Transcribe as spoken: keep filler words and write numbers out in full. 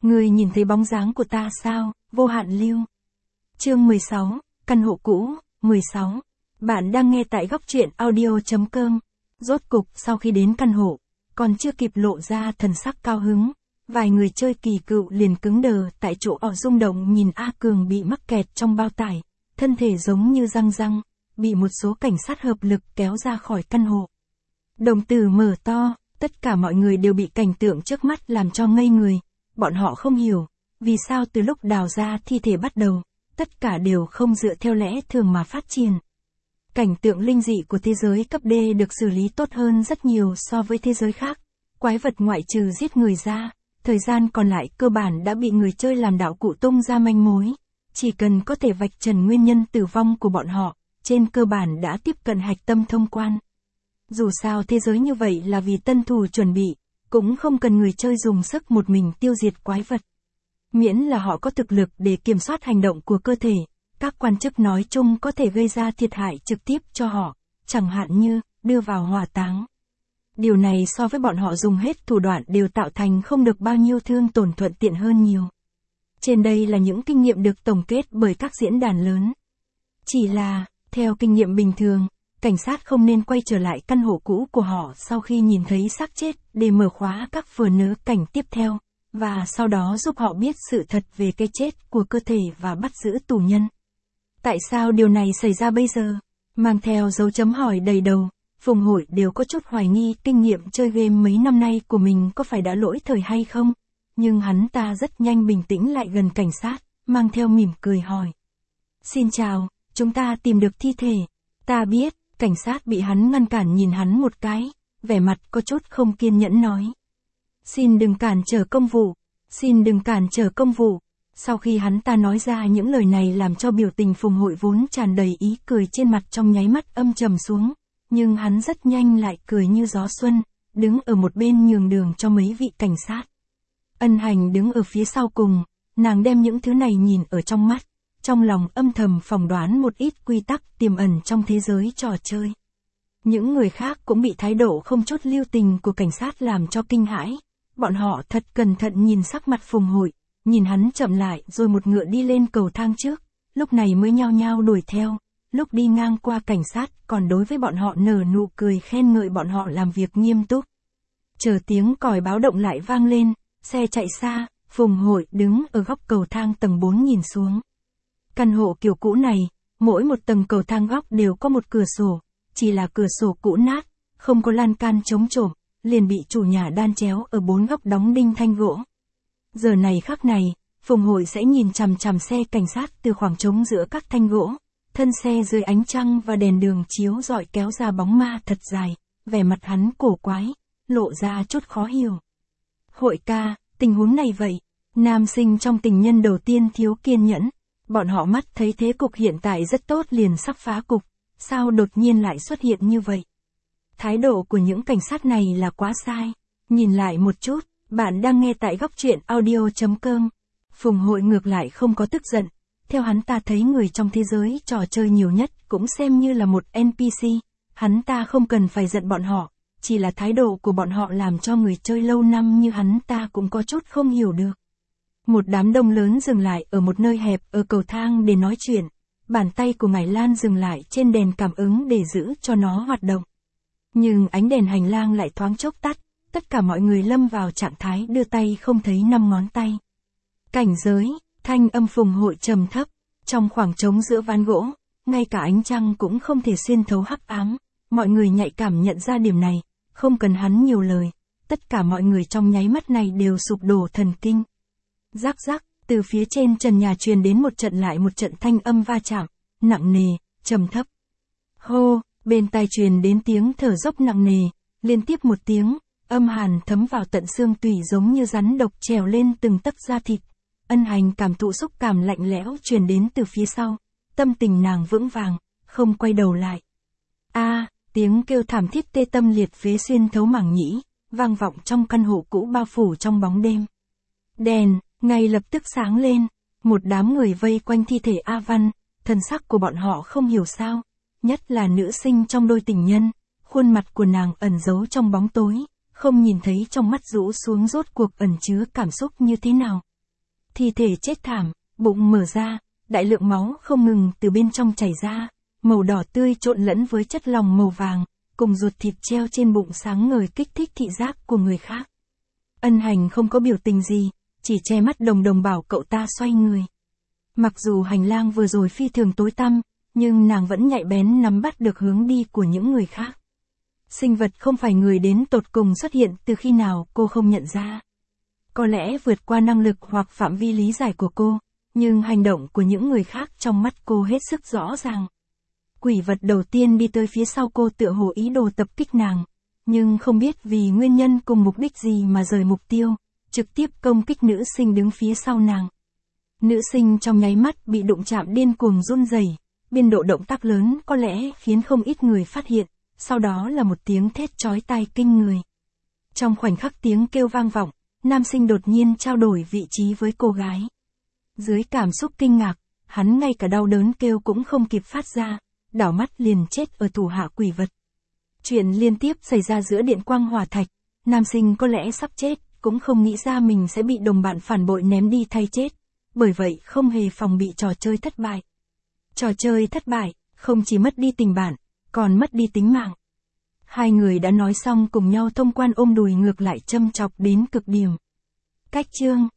Ngươi nhìn thấy bóng dáng của ta sao, Vô Hạn Lưu. Chương mười sáu, căn hộ cũ, mười sáu. Bạn đang nghe tại góc truyện audio chấm com. Rốt cục sau khi đến căn hộ, còn chưa kịp lộ ra thần sắc cao hứng, vài người chơi kỳ cựu liền cứng đờ tại chỗ ở rung động nhìn A Cường bị mắc kẹt trong bao tải, thân thể giống như răng răng, bị một số cảnh sát hợp lực kéo ra khỏi căn hộ. Đồng tử mở to, tất cả mọi người đều bị cảnh tượng trước mắt làm cho ngây người, bọn họ không hiểu, vì sao từ lúc đào ra thi thể bắt đầu, tất cả đều không dựa theo lẽ thường mà phát triển. Cảnh tượng linh dị của thế giới cấp D được xử lý tốt hơn rất nhiều so với thế giới khác, quái vật ngoại trừ giết người ra, thời gian còn lại cơ bản đã bị người chơi làm đạo cụ tung ra manh mối, chỉ cần có thể vạch trần nguyên nhân tử vong của bọn họ, trên cơ bản đã tiếp cận hạch tâm thông quan. Dù sao thế giới như vậy là vì tân thủ chuẩn bị, cũng không cần người chơi dùng sức một mình tiêu diệt quái vật. Miễn là họ có thực lực để kiểm soát hành động của cơ thể, các quan chức nói chung có thể gây ra thiệt hại trực tiếp cho họ, chẳng hạn như, đưa vào hỏa táng. Điều này so với bọn họ dùng hết thủ đoạn đều tạo thành không được bao nhiêu thương tổn thuận tiện hơn nhiều. Trên đây là những kinh nghiệm được tổng kết bởi các diễn đàn lớn. Chỉ là, theo kinh nghiệm bình thường, cảnh sát không nên quay trở lại căn hộ cũ của họ sau khi nhìn thấy xác chết để mở khóa các phờ nớ cảnh tiếp theo, và sau đó giúp họ biết sự thật về cái chết của cơ thể và bắt giữ tù nhân. Tại sao điều này xảy ra bây giờ? Mang theo dấu chấm hỏi đầy đầu, Phùng Hội đều có chút hoài nghi kinh nghiệm chơi game mấy năm nay của mình có phải đã lỗi thời hay không, nhưng hắn ta rất nhanh bình tĩnh lại gần cảnh sát, mang theo mỉm cười hỏi. Xin chào, chúng ta tìm được thi thể. Ta biết, cảnh sát bị hắn ngăn cản nhìn hắn một cái, vẻ mặt có chút không kiên nhẫn nói. Xin đừng cản trở công vụ, xin đừng cản trở công vụ. Sau khi hắn ta nói ra những lời này làm cho biểu tình Phùng Hội vốn tràn đầy ý cười trên mặt trong nháy mắt âm trầm xuống, nhưng hắn rất nhanh lại cười như gió xuân, đứng ở một bên nhường đường cho mấy vị cảnh sát. Ân Hành đứng ở phía sau cùng, nàng đem những thứ này nhìn ở trong mắt, trong lòng âm thầm phỏng đoán một ít quy tắc tiềm ẩn trong thế giới trò chơi. Những người khác cũng bị thái độ không chút lưu tình của cảnh sát làm cho kinh hãi, bọn họ thật cẩn thận nhìn sắc mặt Phùng Hội, nhìn hắn chậm lại rồi một ngựa đi lên cầu thang trước, lúc này mới nhao nhao đuổi theo, lúc đi ngang qua cảnh sát còn đối với bọn họ nở nụ cười khen ngợi bọn họ làm việc nghiêm túc. Chờ tiếng còi báo động lại vang lên, xe chạy xa, Phùng Hội đứng ở góc cầu thang tầng bốn nhìn xuống. Căn hộ kiểu cũ này, mỗi một tầng cầu thang góc đều có một cửa sổ, chỉ là cửa sổ cũ nát, không có lan can chống trộm, liền bị chủ nhà đan chéo ở bốn góc đóng đinh thanh gỗ. Giờ này khắc này, Phùng Hội sẽ nhìn chằm chằm xe cảnh sát từ khoảng trống giữa các thanh gỗ, thân xe dưới ánh trăng và đèn đường chiếu rọi kéo ra bóng ma thật dài, vẻ mặt hắn cổ quái, lộ ra chút khó hiểu. Hội ca, tình huống này vậy, nam sinh trong tình nhân đầu tiên thiếu kiên nhẫn, bọn họ mắt thấy thế cục hiện tại rất tốt liền sắp phá cục, sao đột nhiên lại xuất hiện như vậy? Thái độ của những cảnh sát này là quá sai, nhìn lại một chút. Bạn đang nghe tại góc truyện audio chấm com. Phùng Hội ngược lại không có tức giận, theo hắn ta thấy người trong thế giới trò chơi nhiều nhất cũng xem như là một en pê xê, hắn ta không cần phải giận bọn họ, chỉ là thái độ của bọn họ làm cho người chơi lâu năm như hắn ta cũng có chút không hiểu được. Một đám đông lớn dừng lại ở một nơi hẹp ở cầu thang để nói chuyện, bàn tay của Ngải Lan dừng lại trên đèn cảm ứng để giữ cho nó hoạt động. Nhưng ánh đèn hành lang lại thoáng chốc tắt. Tất cả mọi người lâm vào trạng thái đưa tay không thấy năm ngón tay. Cảnh giới, thanh âm Phùng Hội trầm thấp, trong khoảng trống giữa ván gỗ, ngay cả ánh trăng cũng không thể xuyên thấu hắc ám, mọi người nhạy cảm nhận ra điểm này, không cần hắn nhiều lời, tất cả mọi người trong nháy mắt này đều sụp đổ thần kinh. Rắc rắc, từ phía trên trần nhà truyền đến một trận lại một trận thanh âm va chạm, nặng nề, trầm thấp. Hô, bên tai truyền đến tiếng thở dốc nặng nề, liên tiếp một tiếng. Âm hàn thấm vào tận xương tủy giống như rắn độc trèo lên từng tấc da thịt. Ân Hành cảm thụ xúc cảm lạnh lẽo truyền đến từ phía sau. Tâm tình nàng vững vàng, không quay đầu lại. A, tiếng kêu thảm thiết tê tâm liệt phế xuyên thấu màng nhĩ, vang vọng trong căn hộ cũ bao phủ trong bóng đêm. Đèn, ngay lập tức sáng lên. Một đám người vây quanh thi thể A Văn, thần sắc của bọn họ không hiểu sao. Nhất là nữ sinh trong đôi tình nhân, khuôn mặt của nàng ẩn giấu trong bóng tối. Không nhìn thấy trong mắt rũ xuống rốt cuộc ẩn chứa cảm xúc như thế nào, Thi thể chết thảm, bụng mở ra, đại lượng máu không ngừng từ bên trong chảy ra, màu đỏ tươi trộn lẫn với chất lỏng màu vàng, cùng ruột thịt treo trên bụng sáng ngời kích thích thị giác của người khác. Ân Hành không có biểu tình gì, chỉ che mắt đồng đồng bảo cậu ta xoay người. Mặc dù hành lang vừa rồi phi thường tối tăm, nhưng nàng vẫn nhạy bén nắm bắt được hướng đi của những người khác. Sinh vật không phải người đến tột cùng xuất hiện từ khi nào cô không nhận ra. Có lẽ vượt qua năng lực hoặc phạm vi lý giải của cô, nhưng hành động của những người khác trong mắt cô hết sức rõ ràng. Quỷ vật đầu tiên đi tới phía sau cô tựa hồ ý đồ tập kích nàng, nhưng không biết vì nguyên nhân cùng mục đích gì mà rời mục tiêu, trực tiếp công kích nữ sinh đứng phía sau nàng. Nữ sinh trong nháy mắt bị đụng chạm điên cuồng run rẩy, biên độ động tác lớn có lẽ khiến không ít người phát hiện, sau đó là một tiếng thét chói tai kinh người. Trong khoảnh khắc tiếng kêu vang vọng, nam sinh đột nhiên trao đổi vị trí với cô gái. Dưới cảm xúc kinh ngạc, hắn ngay cả đau đớn kêu cũng không kịp phát ra, đảo mắt liền chết ở thủ hạ quỷ vật. Chuyện liên tiếp xảy ra giữa điện quang hỏa thạch, nam sinh có lẽ sắp chết, cũng không nghĩ ra mình sẽ bị đồng bạn phản bội ném đi thay chết, bởi vậy không hề phòng bị trò chơi thất bại. Trò chơi thất bại, không chỉ mất đi tình bạn, còn mất đi tính mạng. Hai người đã nói xong cùng nhau thông quan ôm đùi ngược lại châm chọc đến cực điểm. Cách chương